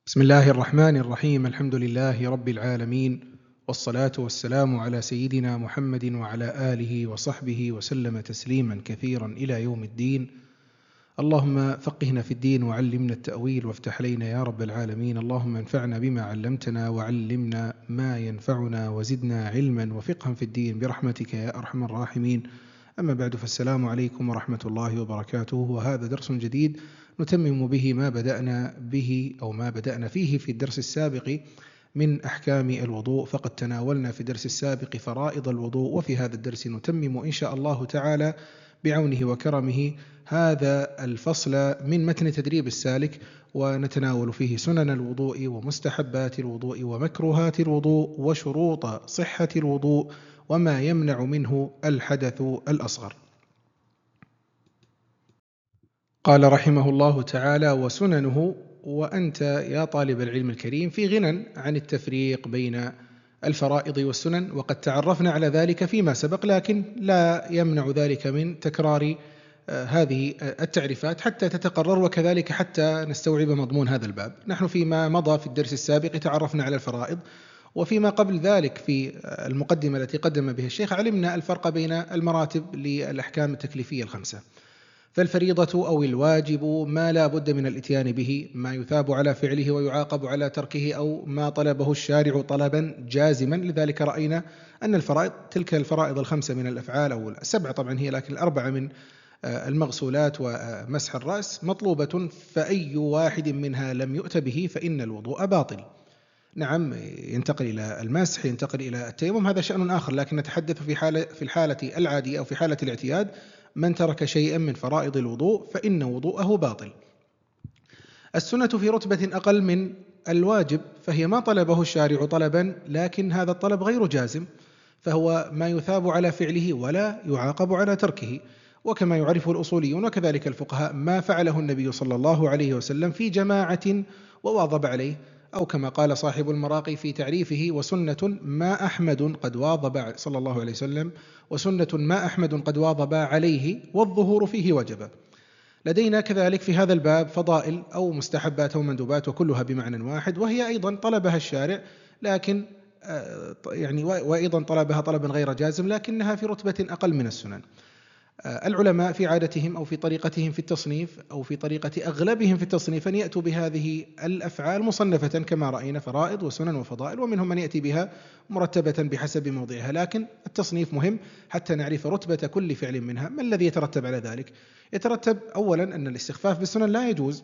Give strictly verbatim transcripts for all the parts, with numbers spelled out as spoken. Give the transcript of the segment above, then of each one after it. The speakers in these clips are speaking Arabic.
بسم الله الرحمن الرحيم. الحمد لله رب العالمين، والصلاة والسلام على سيدنا محمد وعلى آله وصحبه وسلم تسليما كثيرا إلى يوم الدين. اللهم فقهنا في الدين وعلمنا التأويل وافتح علينا يا رب العالمين. اللهم انفعنا بما علمتنا وعلمنا ما ينفعنا وزدنا علما وفقها في الدين برحمتك يا أرحم الراحمين. أما بعد، فالسلام عليكم ورحمة الله وبركاته، وهذا درس جديد نتمم به ما بدأنا به أو ما بدأنا فيه في الدرس السابق من أحكام الوضوء. فقد تناولنا في الدرس السابق فرائض الوضوء، وفي هذا الدرس نتمم إن شاء الله تعالى بعونه وكرمه هذا الفصل من متن تدريب السالك، ونتناول فيه سنن الوضوء ومستحبات الوضوء ومكروهات الوضوء وشروط صحة الوضوء وما يمنع منه الحدث الأصغر. قال رحمه الله تعالى: وسننه. وأنت يا طالب العلم الكريم في غنى عن التفريق بين الفرائض والسنن، وقد تعرفنا على ذلك فيما سبق، لكن لا يمنع ذلك من تكرار هذه التعريفات حتى تتقرر، وكذلك حتى نستوعب مضمون هذا الباب. نحن فيما مضى في الدرس السابق تعرفنا على الفرائض، وفيما قبل ذلك في المقدمة التي قدم بها الشيخ علمنا الفرق بين المراتب للأحكام التكليفية الخمسة. فالفريضة أو الواجب ما لا بد من الإتيان به، ما يثاب على فعله ويعاقب على تركه، أو ما طلبه الشارع طلبا جازما. لذلك رأينا أن الفرائض تلك الفرائض الخمسة من الأفعال، أو السبع طبعا هي، لكن الأربعة من المغسولات ومسح الرأس مطلوبة، فأي واحد منها لم يؤت به فإن الوضوء باطل. نعم، ينتقل إلى المسح، ينتقل إلى التيمم، هذا شأن آخر، لكن نتحدث في حالة في الحالة العادية أو في حالة الاعتياد. من ترك شيئا من فرائض الوضوء فإن وضوءه باطل. السنة في رتبة أقل من الواجب، فهي ما طلبه الشارع طلبا، لكن هذا الطلب غير جازم، فهو ما يثاب على فعله ولا يعاقب على تركه. وكما يعرفه الأصوليون وكذلك الفقهاء، ما فعله النبي صلى الله عليه وسلم في جماعة وواظب عليه، أو كما قال صاحب المراقي في تعريفه: وسنة ما أحمد قد واظب صلى الله عليه وسلم، وسنة ما أحمد قد واظب عليه، والظهور فيه وجب. لدينا كذلك في هذا الباب فضائل أو مستحبات أو مندوبات، وكلها بمعنى واحد، وهي أيضا طلبها الشارع، لكن يعني وأيضا طلبها طلبا غير جازم، لكنها في رتبة أقل من السنن. العلماء في عادتهم أو في طريقتهم في التصنيف أو في طريقة أغلبهم في التصنيف أن يأتوا بهذه الأفعال مصنفة كما رأينا، فرائض وسنن وفضائل، ومنهم من يأتي بها مرتبة بحسب موضعها. لكن التصنيف مهم حتى نعرف رتبة كل فعل منها. ما الذي يترتب على ذلك؟ يترتب أولا أن الاستخفاف بالسنن لا يجوز،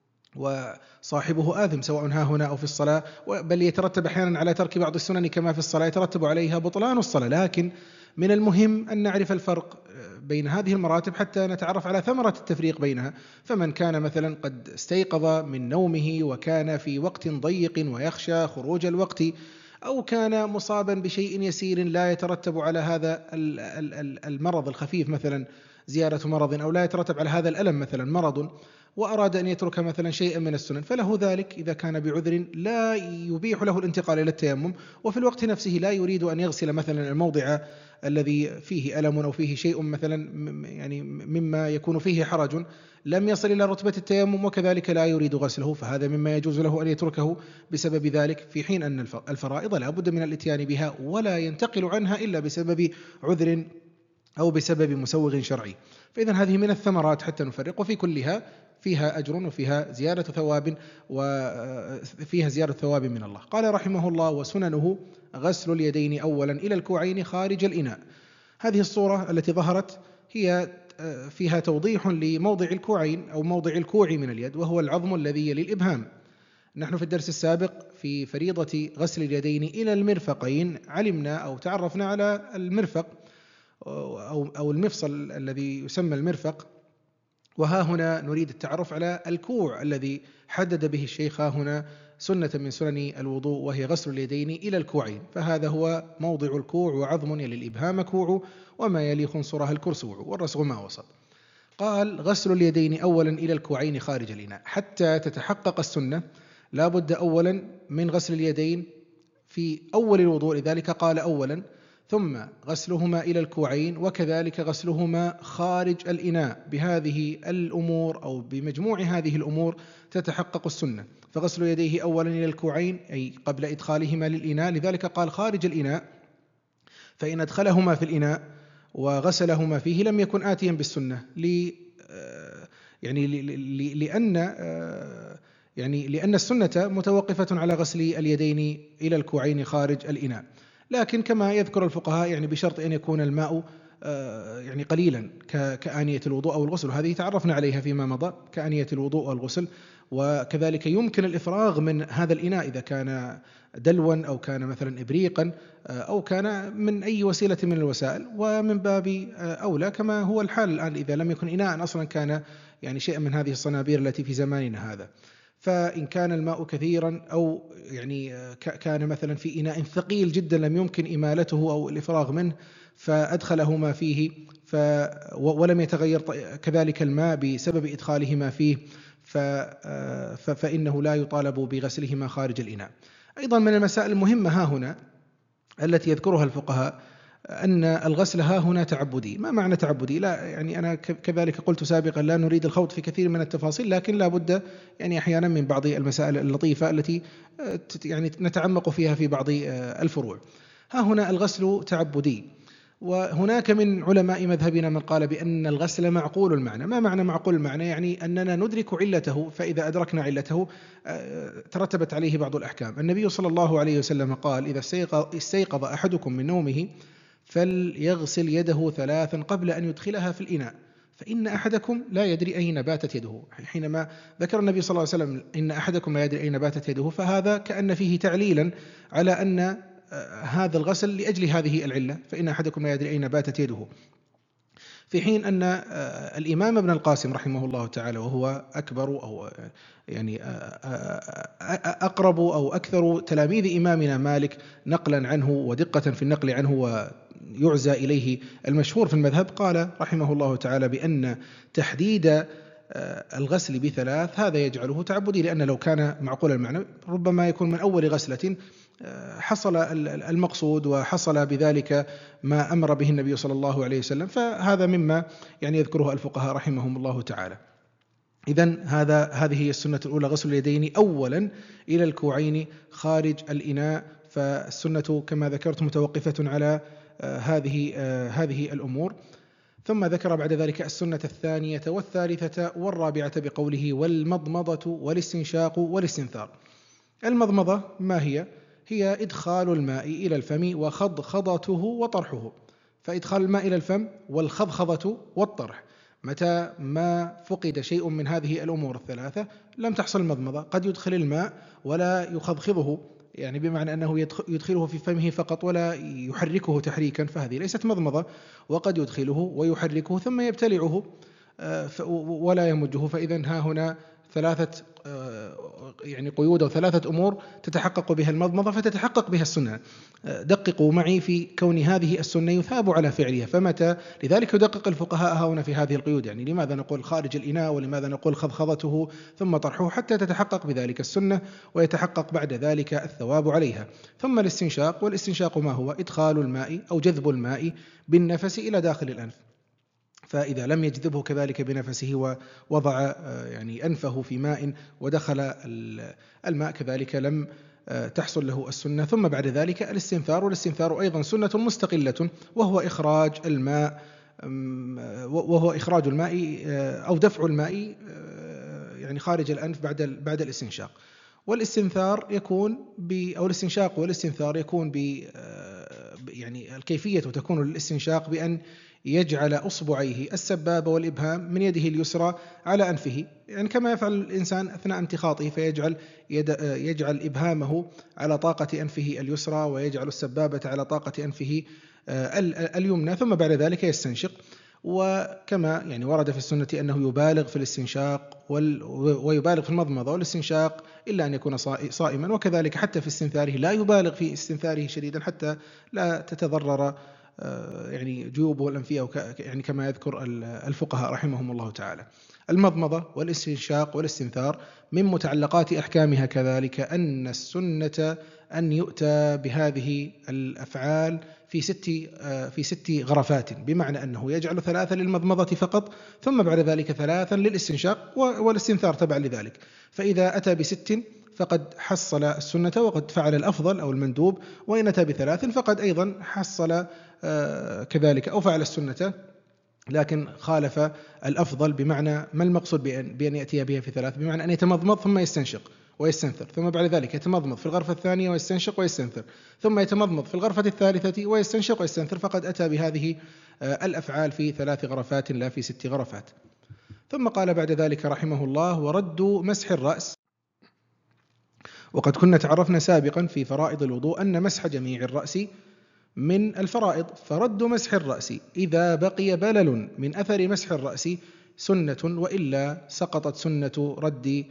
وصاحبه آثم سواء ها هنا أو في الصلاة، بل يترتب أحيانا على ترك بعض السنن كما في الصلاة يترتب عليها بطلان الصلاة. لكن من المهم أن نعرف الفرق بين هذه المراتب حتى نتعرف على ثمرة التفريق بينها. فمن كان مثلا قد استيقظ من نومه وكان في وقت ضيق ويخشى خروج الوقت، أو كان مصابا بشيء يسير لا يترتب على هذا المرض الخفيف، مثلا زيارة مرض، أو لا يترتب على هذا الألم مثلا مرض، وأراد أن يترك مثلا شيئا من السنن، فله ذلك إذا كان بعذر لا يبيح له الانتقال إلى التيمم، وفي الوقت نفسه لا يريد أن يغسل مثلا الموضع الذي فيه ألم أو فيه شيء مثلا يعني مما يكون فيه حرج، لم يصل إلى رتبة التيمم، وكذلك لا يريد غسله، فهذا مما يجوز له أن يتركه بسبب ذلك، في حين أن الفرائض لا بد من الاتيان بها ولا ينتقل عنها إلا بسبب عذر أو بسبب مسوغ شرعي. فإذا هذه من الثمرات حتى نفرق، وفي كلها فيها أجر وفيها زيادة ثواب، وفيها زيادة ثواب من الله. قال رحمه الله: وسننه غسل اليدين أولا إلى الكوعين خارج الإناء. هذه الصورة التي ظهرت هي فيها توضيح لموضع الكوعين أو موضع الكوع من اليد، وهو العظم الذي يلي الإبهام. نحن في الدرس السابق في فريضة غسل اليدين إلى المرفقين علمنا أو تعرفنا على المرفق أو أو المفصل الذي يسمى المرفق، وها هنا نريد التعرف على الكوع الذي حدد به الشيخ هنا سنة من سنن الوضوء، وهي غسل اليدين إلى الكوعين. فهذا هو موضع الكوع، وعظم يلي الإبهام كوع، وما يلي خنصرها الكرسوع، والرسغ ما وسط. قال: غسل اليدين أولا إلى الكوعين خارج الإناء. حتى تتحقق السنة لا بد أولا من غسل اليدين في أول الوضوء، لذلك قال أولا، ثم غسلهما إلى الكوعين، وكذلك غسلهما خارج الإناء. بهذه الأمور أو بمجموع هذه الأمور تتحقق السنة. فغسل يديه أولا إلى الكوعين أي قبل إدخالهما للإناء، لذلك قال خارج الإناء، فإن أدخلهما في الإناء وغسلهما فيه لم يكن آتيا بالسنة، ل يعني لأن يعني لأن السنة متوقفة على غسل اليدين إلى الكوعين خارج الإناء. لكن كما يذكر الفقهاء يعني بشرط أن يكون الماء يعني قليلا كآنية الوضوء أو الغسل، هذه تعرفنا عليها فيما مضى، كآنية الوضوء والغسل. وكذلك يمكن الإفراغ من هذا الإناء إذا كان دلوا أو كان مثلا إبريقا أو كان من أي وسيلة من الوسائل، ومن باب أولى كما هو الحال الآن إذا لم يكن إناء أصلا كان يعني شيئا من هذه الصنابير التي في زماننا هذا. فإن كان الماء كثيرا أو يعني كان مثلا في إناء ثقيل جدا لم يمكن إمالته أو الإفراغ منه فأدخلهما فيه ف ولم يتغير كذلك الماء بسبب إدخالهما فيه فإنه لا يطالب بغسلهما خارج الإناء. أيضا من المسائل المهمة ها هنا التي يذكرها الفقهاء أن الغسل ها هنا تعبدي. ما معنى تعبدي؟ لا يعني أنا كذلك قلت سابقا لا نريد الخوض في كثير من التفاصيل، لكن لا بد يعني أحيانا من بعض المسائل اللطيفة التي يعني نتعمق فيها في بعض الفروع. ها هنا الغسل تعبدي، وهناك من علماء مذهبنا من قال بأن الغسل معقول المعنى. ما معنى معقول المعنى؟ يعني أننا ندرك علته، فإذا أدركنا علته ترتبت عليه بعض الأحكام. النبي صلى الله عليه وسلم قال إذا استيقظ أحدكم من نومه فليغسل يده ثلاثا قبل أن يدخلها في الإناء، فإن أحدكم لا يدري أين باتت يده. حينما ذكر النبي صلى الله عليه وسلم إن أحدكم لا يدري أين باتت يده، فهذا كأن فيه تعليلا على أن هذا الغسل لأجل هذه العلة، فإن أحدكم لا يدري أين باتت يده. في حين أن الإمام ابن القاسم رحمه الله تعالى وهو أكبر أو يعني أقرب أو أكثر تلاميذ إمامنا مالك نقلا عنه ودقة في النقل عنه ويعزى إليه المشهور في المذهب، قال رحمه الله تعالى بأن تحديد الغسل بثلاث هذا يجعله تعبدي، لأن لو كان معقول المعنى ربما يكون من أول غسلة حصل المقصود وحصل بذلك ما أمر به النبي صلى الله عليه وسلم. فهذا مما يعني يذكره الفقهاء رحمهم الله تعالى. إذن هذا هذه هي السنة الأولى، غسل اليدين أولا إلى الكوعين خارج الإناء. فالسنة كما ذكرت متوقفة على هذه هذه الأمور. ثم ذكر بعد ذلك السنة الثانية والثالثة والرابعة بقوله والمضمضة والاستنشاق والاستنثار. المضمضة ما هي؟ هي إدخال الماء إلى الفم وخضخضته وطرحه. فإدخال الماء إلى الفم والخضخضة والطرح، متى ما فقد شيء من هذه الأمور الثلاثة لم تحصل المضمضة. قد يدخل الماء ولا يخضخضه، يعني بمعنى أنه يدخله في فمه فقط ولا يحركه تحريكا، فهذه ليست مضمضة. وقد يدخله ويحركه ثم يبتلعه ولا يمجه. فإذن ها هنا ثلاثة يعني قيود أو ثلاثة أمور تتحقق بها المضمضة فتتحقق بها السنة. دققوا معي في كون هذه السنة يثاب على فعلها، فمتى لذلك يدقق الفقهاء هنا في هذه القيود، يعني لماذا نقول خارج الإناء ولماذا نقول خضخضته ثم طرحه، حتى تتحقق بذلك السنة ويتحقق بعد ذلك الثواب عليها. ثم الاستنشاق، والاستنشاق ما هو؟ إدخال الماء أو جذب الماء بالنفس إلى داخل الأنف، فإذا لم يجذبه كذلك بنفسه ووضع يعني أنفه في ماء ودخل الماء كذلك لم تحصل له السنة. ثم بعد ذلك الاستنثار، والاستنثار أيضا سنة مستقلة، وهو إخراج الماء وهو إخراج الماء أو دفع الماء يعني خارج الأنف بعد بعد الاستنشاق. والاستنثار يكون ب أو الاستنشاق والاستنثار يكون ب يعني الكيفية تكون للاستنشاق بأن يجعل أصبعيه السبابة والإبهام من يده اليسرى على أنفه، يعني كما يفعل الإنسان أثناء امتخاطه، فيجعل يد يجعل إبهامه على طاقة أنفه اليسرى ويجعل السبابة على طاقة أنفه اليمنى، ثم بعد ذلك يستنشق. وكما يعني ورد في السنة أنه يبالغ في الاستنشاق ويبالغ في المضمضة والاستنشاق إلا أن يكون صائما، وكذلك حتى في استنثاره لا يبالغ في استنثاره شديدا حتى لا تتضرر يعني جيوبه الأنفية يعني كما يذكر الفقهاء رحمهم الله تعالى. المضمضة والاستنشاق والاستنثار من متعلقات أحكامها كذلك أن السنة أن يؤتى بهذه الأفعال في ست في ست غرفات، بمعنى أنه يجعل ثلاثة للمضمضة فقط، ثم بعد ذلك ثلاثا للاستنشاق والاستنثار تبعا لذلك. فإذا أتى بست فقد حصل السنة وقد فعل الأفضل أو المندوب، وإن أتى بثلاث فقد أيضا حصل كذلك أو فعل السنة لكن خالف الأفضل. بمعنى ما المقصود بأن, بأن يأتي بها في ثلاث؟ بمعنى أن يتمضمض ثم يستنشق ويستنثر، ثم بعد ذلك يتمضمض في الغرفة الثانية ويستنشق ويستنثر، ثم يتمضمض في الغرفة الثالثة ويستنشق ويستنثر، فقد أتى بهذه الأفعال في ثلاث غرفات لا في ست غرفات. ثم قال بعد ذلك رحمه الله: ورد مسح الرأس. وقد كنا تعرفنا سابقا في فرائض الوضوء أن مسح جميع الرأس من الفرائض، فرد مسح الرأس إذا بقي بلل من أثر مسح الرأس سنة، وإلا سقطت سنة رد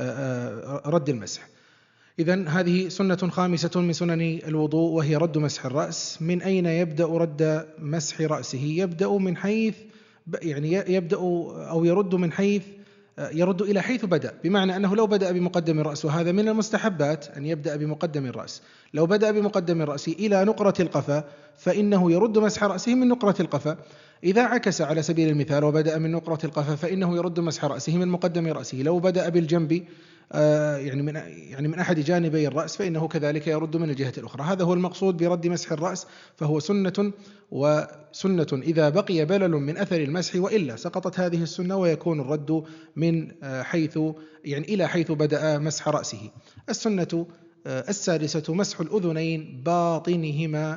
رد المسح. إذن هذه سنة خامسة من سنن الوضوء، وهي رد مسح الرأس. من أين يبدأ رد مسح رأسه؟ يبدأ من حيث يعني يبدأ أو يرد من حيث يرد إلى حيث بدأ، بمعنى أنه لو بدأ بمقدم الرأس، وهذا من المستحبات أن يبدأ بمقدم الرأس، لو بدأ بمقدم الرأس إلى نقرة القفا فإنه يرد مسح رأسه من نقرة القفا. إذا عكس على سبيل المثال وبدأ من نقرة القفا فإنه يرد مسح رأسه من مقدم رأسه. لو بدأ بالجنب يعني من يعني من أحد جانبي الرأس فإنه كذلك يرد من الجهة الأخرى. هذا هو المقصود برد مسح الرأس، فهو سنة وسنة إذا بقي بلل من أثر المسح، وإلا سقطت هذه السنة ويكون الرد من حيث يعني إلى حيث بدأ مسح رأسه. السنة السادسة مسح الأذنين باطنهما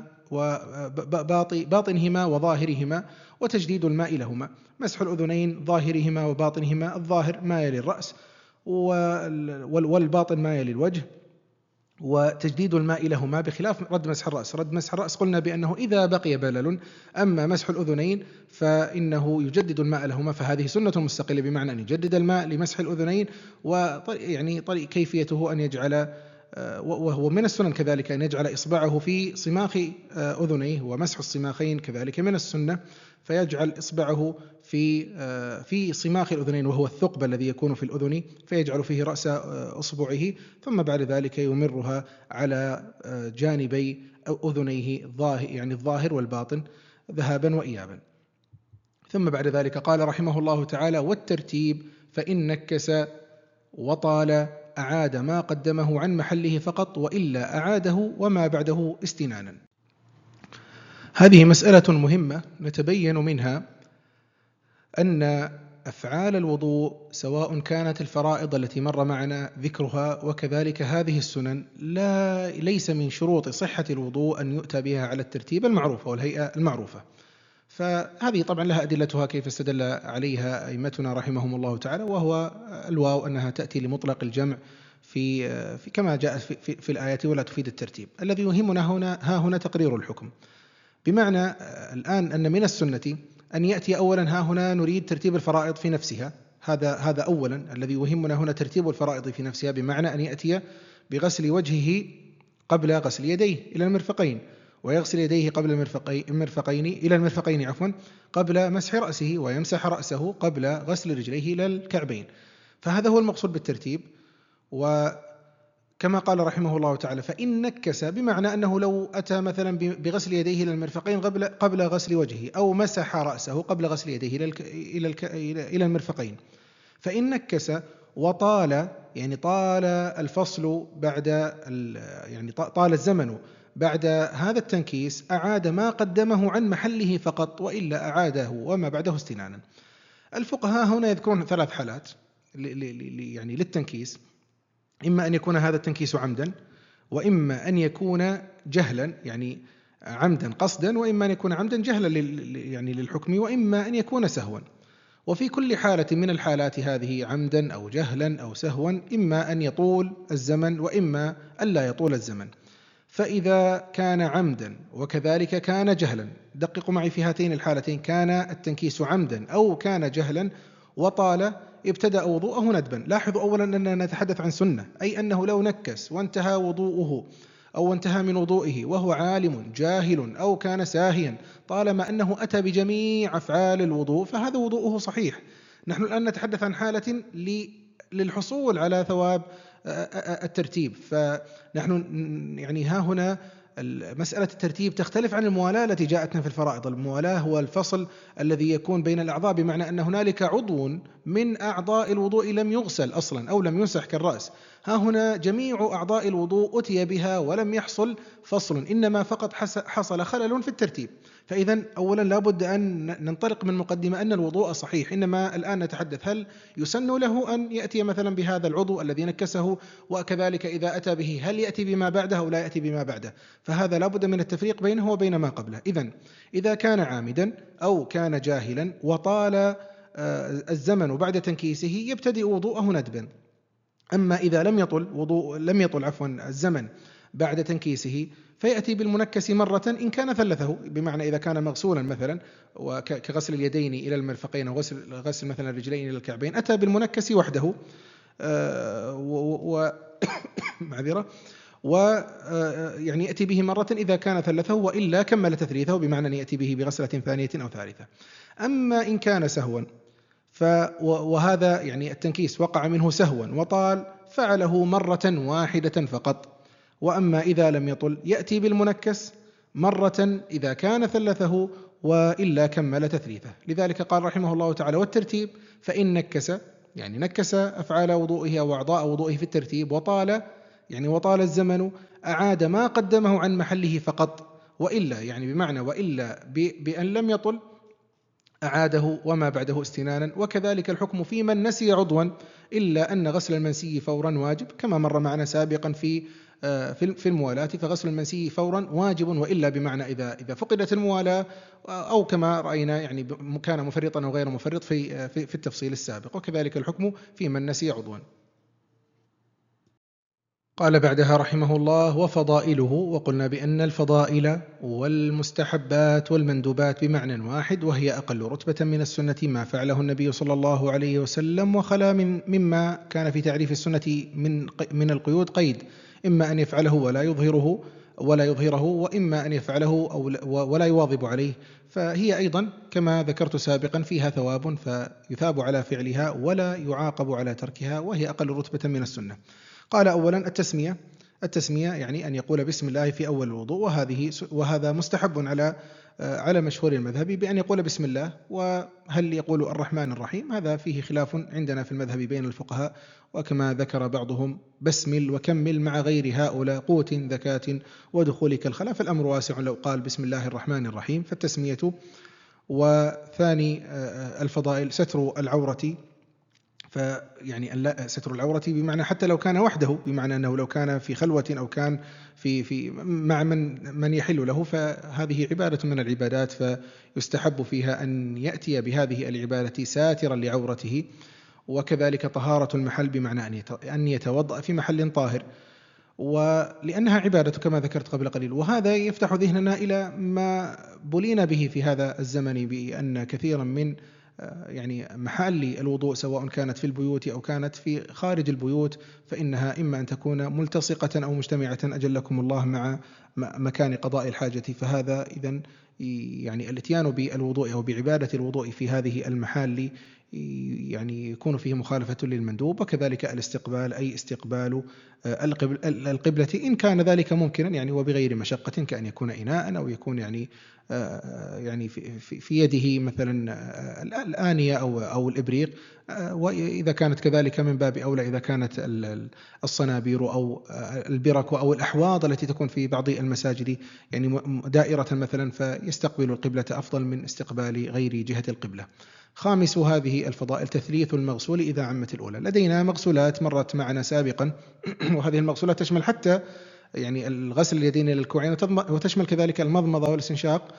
وباطنهما وظاهرهما وتجديد الماء لهما. مسح الأذنين ظاهرهما وباطنهما، الظاهر ما يلي الرأس والباطن ما يلي الوجه، وتجديد الماء لهما بخلاف رد مسح الرأس. رد مسح الرأس قلنا بأنه إذا بقي بلل، أما مسح الأذنين فإنه يجدد الماء لهما، فهذه سنة مستقلة، بمعنى أن يجدد الماء لمسح الأذنين، ويعني طريق كيفيته أن يجعل، وهو من السنن كذلك أن يجعل إصبعه في صماخ أذنيه، ومسح الصماخين كذلك من السنة، فيجعل إصبعه في في صماخ الأذنين وهو الثقب الذي يكون في الأذن، فيجعل فيه رأس أصبعه، ثم بعد ذلك يمرها على جانبي أذنيه يعني الظاهر والباطن ذهابا وإيابا. ثم بعد ذلك قال رحمه الله تعالى: والترتيب فإن نكس وطال أعاد ما قدمه عن محله فقط، وإلا أعاده وما بعده استنانا. هذه مسألة مهمة نتبين منها أن أفعال الوضوء سواء كانت الفرائض التي مر معنا ذكرها وكذلك هذه السنن لا ليس من شروط صحة الوضوء أن يؤتى بها على الترتيب المعروف والهيئة المعروفة. فهذه طبعا لها أدلتها كيف استدل عليها أئمتنا رحمهم الله تعالى، وهو الواو أنها تأتي لمطلق الجمع في, في كما جاء في, في, في الآيات ولا تفيد الترتيب. الذي يهمنا هنا ها هنا تقرير الحكم، بمعنى الآن أن من السنة أن يأتي أولا ها هنا نريد ترتيب الفرائض في نفسها، هذا هذا أولا الذي يهمنا هنا ترتيب الفرائض في نفسها، بمعنى أن يأتي بغسل وجهه قبل غسل يديه إلى المرفقين، ويغسل يديه قبل المرفقين إلى المرفقين عفوا قبل مسح رأسه، ويمسح رأسه قبل غسل رجليه إلى الكعبين. فهذا هو المقصود بالترتيب. وكما قال رحمه الله تعالى: فإن نكس، بمعنى أنه لو أتى مثلا بغسل يديه إلى المرفقين قبل قبل غسل وجهه، أو مسح رأسه قبل غسل يديه إلى إلى إلى المرفقين، فإن نكس وطال يعني طال الفصل بعد يعني طال الزمن بعد هذا التنكيس، أعاد ما قدمه عن محله فقط، وإلا أعاده وما بعده استنانا. الفقهاء هنا يذكرون ثلاث حالات يعني للتنكيس: إما أن يكون هذا التنكيس عمدا، وإما أن يكون جهلا يعني عمدا قصدا، وإما أن يكون عمدا جهلا يعني للحكم، وإما أن يكون سهوا. وفي كل حالة من الحالات هذه عمدا أو جهلا أو سهوا، إما أن يطول الزمن وإما أن لا يطول الزمن. فإذا كان عمدا وكذلك كان جهلا، دققوا معي في هاتين الحالتين، كان التنكيس عمدا أو كان جهلا وطال، ابتدأ وضوءه ندبا. لاحظوا أولا أننا نتحدث عن سنة، أي أنه لو نكس وانتهى وضوءه أو انتهى من وضوئه وهو عالم جاهل أو كان ساهيا، طالما أنه أتى بجميع أفعال الوضوء فهذا وضوءه صحيح. نحن الآن نتحدث عن حالة للحصول على ثواب الترتيب، فنحن يعني ها هنا مسألة الترتيب تختلف عن الموالاة التي جاءتنا في الفرائض. الموالاة هو الفصل الذي يكون بين الأعضاء، بمعنى أن هنالك عضو من أعضاء الوضوء لم يغسل أصلا أو لم يمسح كالرأس. ها هنا جميع أعضاء الوضوء أتي بها ولم يحصل فصل، إنما فقط حصل خلل في الترتيب. فإذا أولا لابد أن ننطلق من مقدمة أن الوضوء صحيح، إنما الآن نتحدث هل يسن له أن يأتي مثلا بهذا العضو الذي نكسه، وكذلك إذا أتى به هل يأتي بما بعده أو لا يأتي بما بعده. فهذا لابد من التفريق بينه وبين ما قبله. إذن إذا كان عامدا أو كان جاهلا وطال الزمن بعد تنكيسه يبتدئ وضوءه ندبا. أما إذا لم يطل وضوء لم يطل عفوا الزمن بعد تنكيسه فيأتي بالمنكس مرة إن كان ثلثه، بمعنى إذا كان مغسولا مثلا كغسل اليدين إلى المرفقين أو غسل, غسل مثلا الرجلين إلى الكعبين، أتى بالمنكس وحده و معذرة ويعني يأتي به مرة إذا كان ثلثه، وإلا كمل تثليثه بمعنى أن يأتي به بغسلة ثانية أو ثالثة. أما إن كان سهوا وهذا يعني التنكيس وقع منه سهوا وطال فعله مرة واحدة فقط. وأما إذا لم يطل يأتي بالمنكس مرة إذا كان ثلثه وإلا كمل تثليثه. لذلك قال رحمه الله تعالى: والترتيب فإن نكس، يعني نكس أفعال وضوئه أو أعضاء وضوئه في الترتيب وطال يعني وطال الزمن أعاد ما قدمه عن محله فقط، وإلا يعني بمعنى وإلا بأن لم يطل أعاده وما بعده استنانا. وكذلك الحكم في من نسي عضوا، إلا أن غسل المنسي فورا واجب كما مر معنا سابقا في في الموالاة، فغسل المنسي فورا واجب، وإلا بمعنى إذا إذا فقدت الموالاة، أو كما رأينا يعني كان مفرطا أو غير مفرط في في التفصيل السابق. وكذلك الحكم في من نسي عضوا. قال بعدها رحمه الله: وفضائله. وقلنا بأن الفضائل والمستحبات والمندوبات بمعنى واحد، وهي أقل رتبة من السنة ما فعله النبي صلى الله عليه وسلم، وخلا من مما كان في تعريف السنة من من القيود قيد، إما أن يفعله ولا يظهره ولا يظهره، وإما أن يفعله أو ولا يواظب عليه. فهي أيضا كما ذكرت سابقا فيها ثواب، فيثاب على فعلها ولا يعاقب على تركها، وهي أقل رتبة من السنة. قال أولا التسمية. التسمية يعني أن يقول بسم الله في أول الوضوء، وهذه وهذا مستحب على على مشهور المذهب بأن يقول بسم الله. وهل يقول الرحمن الرحيم؟ هذا فيه خلاف عندنا في المذهب بين الفقهاء، وكما ذكر بعضهم بسمل وكمل مع غير هؤلاء قوت ذكاة ودخولك الخلاء، فالأمر واسع لو قال بسم الله الرحمن الرحيم. فالتسمية. وثاني الفضائل ستر العورة، فيعني ستر العورة بمعنى حتى لو كان وحده، بمعنى أنه لو كان في خلوة أو كان في في مع من من يحل له، فهذه عبادة من العبادات، فيستحب فيها أن يأتي بهذه العبادة ساترا لعورته. وكذلك طهارة المحل بمعنى أن يتوضأ في محل طاهر، ولأنها عبادة كما ذكرت قبل قليل. وهذا يفتح ذهننا إلى ما بلينا به في هذا الزمن، بأن كثيرا من يعني محل الوضوء سواء كانت في البيوت أو كانت في خارج البيوت، فإنها إما أن تكون ملتصقة أو مجتمعة أجلكم الله مع مكان قضاء الحاجة. فهذا إذن يعني الاتيان بالوضوء أو بعبادة الوضوء في هذه المحال يعني يكون فيه مخالفة للمندوب. وكذلك الاستقبال، أي استقبال القبلة إن كان ذلك ممكنا يعني وبغير مشقة، كأن يكون إناء أو يكون يعني يعني في في يده مثلا الآنية أو أو الإبريق، وإذا كانت كذلك من باب أولى إذا كانت الصنابير أو البرك أو الأحواض التي تكون في بعض المساجد يعني دائرة مثلا، فيستقبل القبلة أفضل من استقبال غير جهة القبلة. خامس هذه الفضائل تثليث المغسول إذا عمت الأولى. لدينا مغسولات مرت معنا سابقا وهذه المغسولات تشمل حتى يعني الغسل اليدين إلى الكوعين، وتشمل كذلك المضمضة والاستنشاق.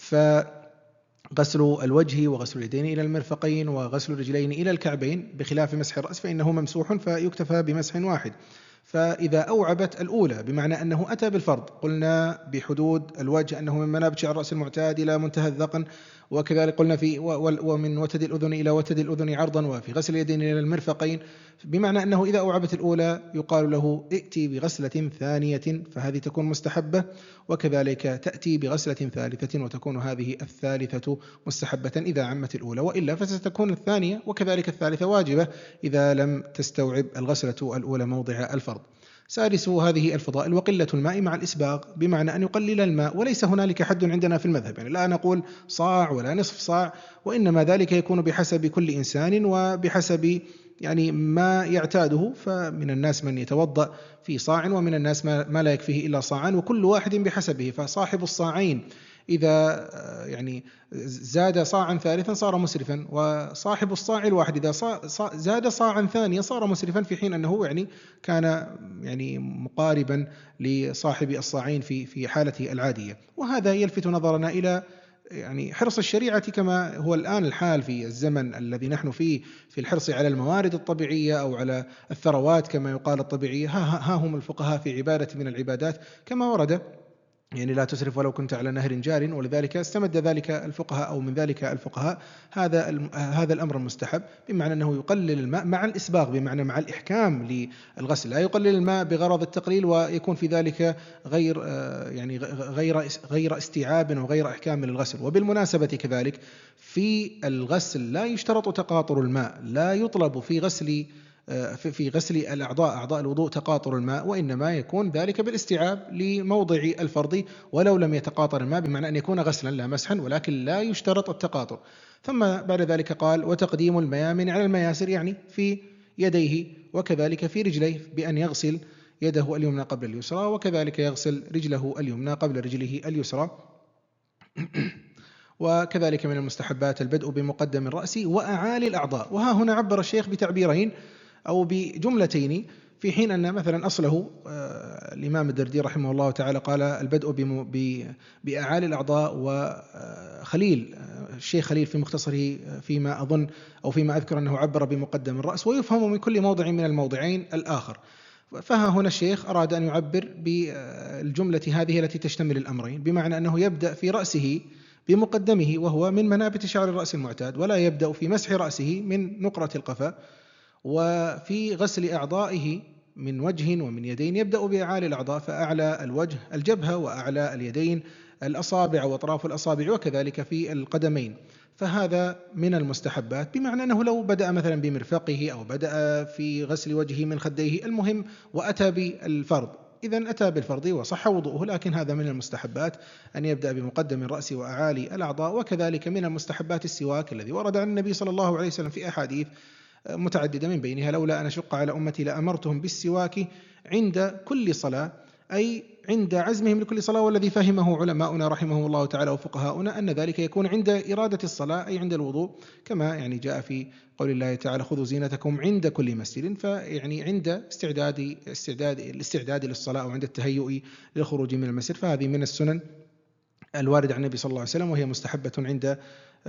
فغسل الوجه وغسل اليدين إلى المرفقين وغسل الرجلين إلى الكعبين بخلاف مسح الرأس فإنه ممسوح فيكتفى بمسح واحد. فإذا أوعبت الأولى بمعنى أنه أتى بالفرض، قلنا بحدود الوجه أنه من منابت شعر الرأس المعتاد إلى منتهى الذقن، وكذلك قلنا في ومن وتد الأذن إلى وتد الأذن عرضا، وفي غسل اليدين إلى المرفقين، بمعنى أنه إذا أوعبت الأولى يقال له ائتي بغسلة ثانية فهذه تكون مستحبة، وكذلك تأتي بغسلة ثالثة وتكون هذه الثالثة مستحبة إذا عمت الأولى، وإلا فستكون الثانية وكذلك الثالثة واجبة إذا لم تستوعب الغسلة الأولى موضع الفرض. سادس هذه الفضائل وقلة الماء مع الإسباغ، بمعنى أن يقلل الماء، وليس هنالك حد عندنا في المذهب، يعني لا نقول صاع ولا نصف صاع، وإنما ذلك يكون بحسب كل إنسان وبحسب يعني ما يعتاده، فمن الناس من يتوضأ في صاع ومن الناس ما لا يكفيه إلا صاعان، وكل واحد بحسبه. فصاحب الصاعين إذا يعني زاد صاعا ثالثا صار مسرفا، وصاحب الصاع الواحد إذا زاد صاعا ثانيا صار مسرفا، في حين أنه يعني كان يعني مقاربا لصاحب الصاعين في في حالته العادية. وهذا يلفت نظرنا إلى يعني حرص الشريعة كما هو الآن الحال في الزمن الذي نحن فيه، في الحرص على الموارد الطبيعية أو على الثروات كما يقال الطبيعية. ها هم الفقهاء في عبادة من العبادات كما ورد، يعني لا تسرف ولو كنت على نهر جار، ولذلك استمد ذلك الفقهاء أو من ذلك الفقهاء هذا هذا الأمر المستحب، بمعنى أنه يقلل الماء مع الإسباغ، بمعنى مع الإحكام للغسل، لا يقلل الماء بغرض التقليل ويكون في ذلك غير يعني غير غير استيعاب وغير إحكام للغسل. وبالمناسبة كذلك في الغسل لا يشترط تقاطر الماء، لا يطلب في غسل في غسل الأعضاء أعضاء الوضوء تقاطر الماء، وإنما يكون ذلك بالاستيعاب لموضع الفرض ولو لم يتقاطر الماء، بمعنى أن يكون غسلا لا مسحا، ولكن لا يشترط التقاطر. ثم بعد ذلك قال وتقديم الميامن على المياسر، يعني في يديه وكذلك في رجليه، بأن يغسل يده اليمنى قبل اليسرى، وكذلك يغسل رجله اليمنى قبل رجله اليسرى. وكذلك من المستحبات البدء بمقدم الرأس وأعالي الأعضاء. وها هنا عبر الشيخ بتعبيرين أو بجملتين، في حين أن مثلا أصله الإمام الدردي رحمه الله تعالى قال البدء بأعالي الأعضاء. وخليل الشيخ خليل في مختصره فيما أظن أو فيما أذكر أنه عبر بمقدم الرأس، ويفهم من كل موضع من الموضعين الآخر. فها هنا الشيخ أراد أن يعبر بالجملة هذه التي تشتمل الأمرين، بمعنى أنه يبدأ في رأسه بمقدمه وهو من منابت شعر الرأس المعتاد، ولا يبدأ في مسح رأسه من نقرة القفا. وفي غسل أعضائه من وجه ومن يدين يبدأ بأعالي الأعضاء، فأعلى الوجه الجبهة، وأعلى اليدين الأصابع وأطراف الأصابع، وكذلك في القدمين. فهذا من المستحبات، بمعنى أنه لو بدأ مثلا بمرفقه أو بدأ في غسل وجهه من خديه، المهم وأتى بالفرض، إذن أتى بالفرض وصح وضوءه. لكن هذا من المستحبات أن يبدأ بمقدم الرأس وأعالي الأعضاء. وكذلك من المستحبات السواك الذي ورد عن النبي صلى الله عليه وسلم في أحاديث متعددة، من بينها لولا أن أشق على أمتي لأمرتهم بالسواك عند كل صلاة، أي عند عزمهم لكل صلاة. والذي فهمه علماؤنا رحمهم الله تعالى وفقهاؤنا أن ذلك يكون عند إرادة الصلاة، أي عند الوضوء، كما يعني جاء في قول الله تعالى خذوا زينتكم عند كل مسجد، فيعني عند استعداد استعداد الاستعداد للصلاة أو عند التهيؤ للخروج من المسجد. فهذه من السنن الوارد عن النبي صلى الله عليه وسلم، وهي مستحبة عند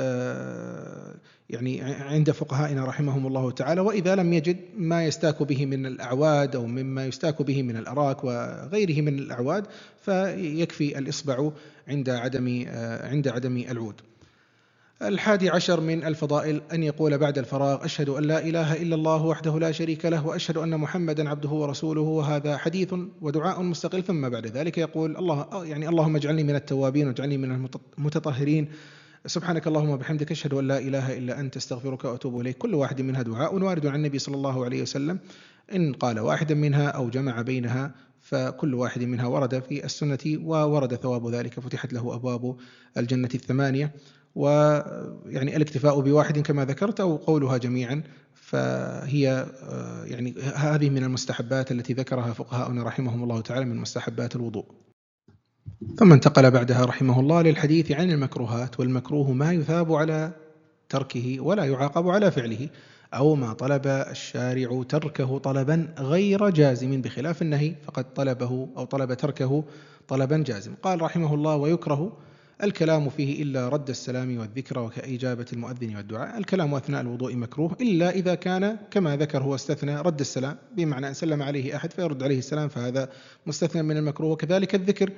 يعني عند فقهائنا رحمهم الله تعالى. وإذا لم يجد ما يستاك به من الأعواد أو مما يستاك به من الأراك وغيره من الأعواد، فيكفي الإصبع عند عدم عند عدم العود. الحادي عشر من الفضائل أن يقول بعد الفراغ أشهد أن لا إله إلا الله وحده لا شريك له وأشهد أن محمدا عبده ورسوله. وهذا حديث ودعاء مستقل. ثم بعد ذلك يقول الله يعني اللهم اجعلني من التوابين واجعلني من المتطهرين، سبحانك اللهم وبحمدك أشهد أن لا إله إلا أنت استغفرك وأتوب إليك. كل واحد منها دعاء وارد عن النبي صلى الله عليه وسلم، إن قال واحدا منها أو جمع بينها فكل واحد منها ورد في السنة وورد ثواب ذلك، فتحت له أبواب الجنة الثمانية. ويعني الاكتفاء بواحد كما ذكرت أو قولها جميعا، فهي يعني هذه من المستحبات التي ذكرها فقهاؤنا رحمهم الله تعالى من مستحبات الوضوء. ثم انتقل بعدها رحمه الله للحديث عن المكروهات. والمكروه ما يثاب على تركه ولا يعاقب على فعله، أو ما طلب الشارع تركه طلبا غير جازم، بخلاف النهي فقد طلبه أو طلب تركه طلبا جازم. قال رحمه الله ويكره الكلام فيه إلا رد السلام والذكر وكإجابة المؤذن والدعاء. الكلام أثناء الوضوء مكروه إلا إذا كان كما ذكر هو استثنى رد السلام، بمعنى أن سلم عليه أحد فيرد عليه السلام، فهذا مستثنى من المكروه. وكذلك الذكر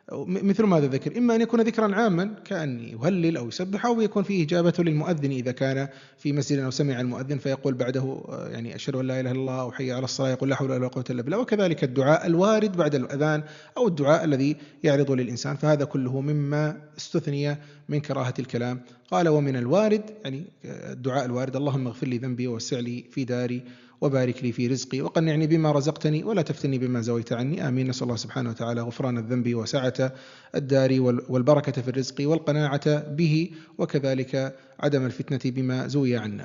مثل ماذا ذكر؟ إما أن يكون ذكرا عاما كأن يهلل أو يسبح، أو يكون فيه إجابة للمؤذن إذا كان في مسجد أو سمع المؤذن فيقول بعده يعني أشهد أن لا إله إلا الله أو حي على الصلاة، يقول لا حول ولا قوة إلا بالله. وكذلك الدعاء الوارد بعد الأذان أو الدعاء الذي يعرض للإنسان، فهذا كله مما استثني من كراهة الكلام. قال ومن الوارد يعني الدعاء الوارد اللهم اغفر لي ذنبي ووسع لي في داري وبارك لي في رزقي وقنعني بما رزقتني ولا تفتني بما زويت عني، آمين. نسأل الله سبحانه وتعالى غفران الذنب وسعة الدار والبركة في الرزق والقناعة به، وكذلك عدم الفتنة بما زوي عنا.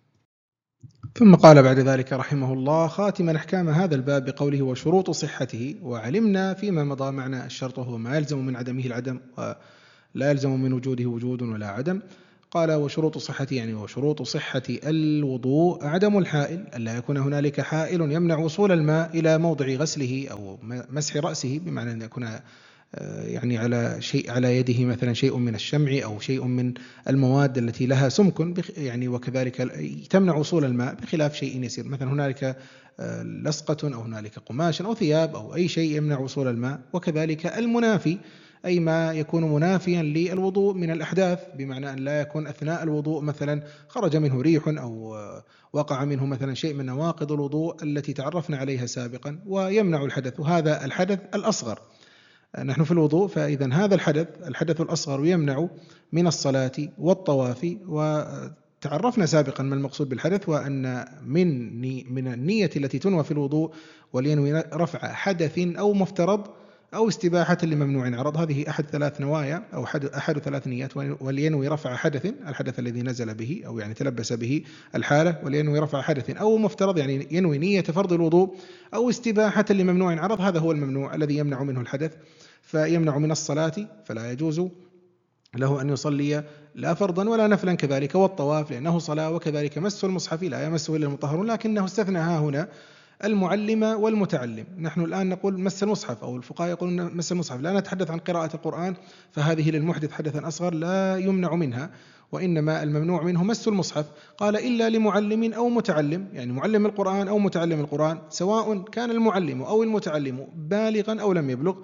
ثم قال بعد ذلك رحمه الله خاتما أحكام هذا الباب بقوله وشروط صحته. وعلمنا فيما مضى معنى الشرط هو ما يلزم من عدمه العدم ولا يلزم من وجوده وجود ولا عدم. قال وشروط صحته يعني وشروط صحة الوضوء عدم الحائل، ألا يكون هنالك حائل يمنع وصول الماء إلى موضع غسله أو مسح رأسه، بمعنى أن يكون يعني على شيء على يده مثلا شيء من الشمع أو شيء من المواد التي لها سمك يعني، وكذلك تمنع وصول الماء، بخلاف شيء يسير مثلا هنالك لصقة أو هنالك قماش أو ثياب أو أي شيء يمنع وصول الماء. وكذلك المنافي أي ما يكون منافيا للوضوء من الأحداث، بمعنى أن لا يكون أثناء الوضوء مثلا خرج منه ريح أو وقع منه مثلا شيء من نواقض الوضوء التي تعرفنا عليها سابقا ويمنع الحدث، وهذا الحدث الأصغر. نحن في الوضوء، فإذا هذا الحدث الحدث الأصغر يمنع من الصلاة والطواف. وتعرفنا سابقا ما المقصود بالحدث، وأن من من النية التي تنوى في الوضوء ولينوي رفع حدث أو مفترض أو استباحة لممنوع عرض، هذه أحد ثلاث نوايا أو أحد, أحد ثلاث نيات. ولينوي رفع حدث الحدث الذي نزل به أو يعني تلبس به الحالة، ولينوي رفع حدث أو مفترض يعني ينوي نية فرض الوضوء أو استباحة لممنوع عرض، هذا هو الممنوع الذي يمنع منه الحدث، فيمنع من الصلاة فلا يجوز له أن يصلي لا فرضا ولا نفلا، كذلك والطواف لأنه صلاة، وكذلك مس المصحف لا يمسه إلا المطهرون، لكنه استثنى ها هنا المعلم والمتعلم. نحن الآن نقول مس المصحف أو الفقهاء يقولون مس المصحف، لا نتحدث عن قراءة القرآن فهذه للمحدث حدثا أصغر لا يمنع منها، وإنما الممنوع منه مس المصحف. قال إلا لمعلم أو متعلم، يعني معلم القرآن أو متعلم القرآن، سواء كان المعلم أو المتعلم بالغا أو لم يبلغ،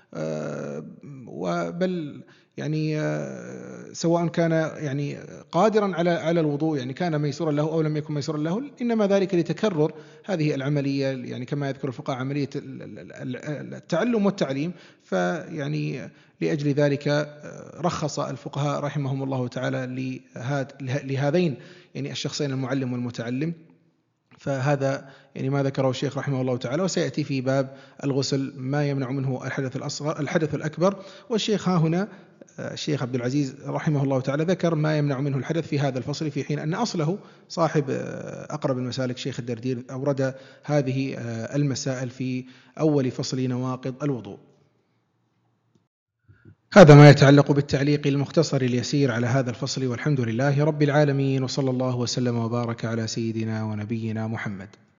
وبل يعني سواء كان يعني قادرا على على الوضوء، يعني كان ميسورا له أو لم يكن ميسورا له، إنما ذلك لتكرر هذه العملية، يعني كما يذكر الفقهاء عملية التعلم والتعليم. فيعني لأجل ذلك رخص الفقهاء رحمهم الله تعالى لهذين يعني الشخصين المعلم والمتعلم. فهذا يعني ما ذكره الشيخ رحمه الله تعالى، وسيأتي في باب الغسل ما يمنع منه الحدث الأصغر الحدث الأكبر. والشيخ ها هنا الشيخ عبد العزيز رحمه الله تعالى ذكر ما يمنع منه الحدث في هذا الفصل، في حين أن أصله صاحب أقرب المسالك شيخ الدردير أورد هذه المسائل في أول فصل نواقض الوضوء. هذا ما يتعلق بالتعليق المختصر اليسير على هذا الفصل، والحمد لله رب العالمين، وصلى الله وسلم وبارك على سيدنا ونبينا محمد.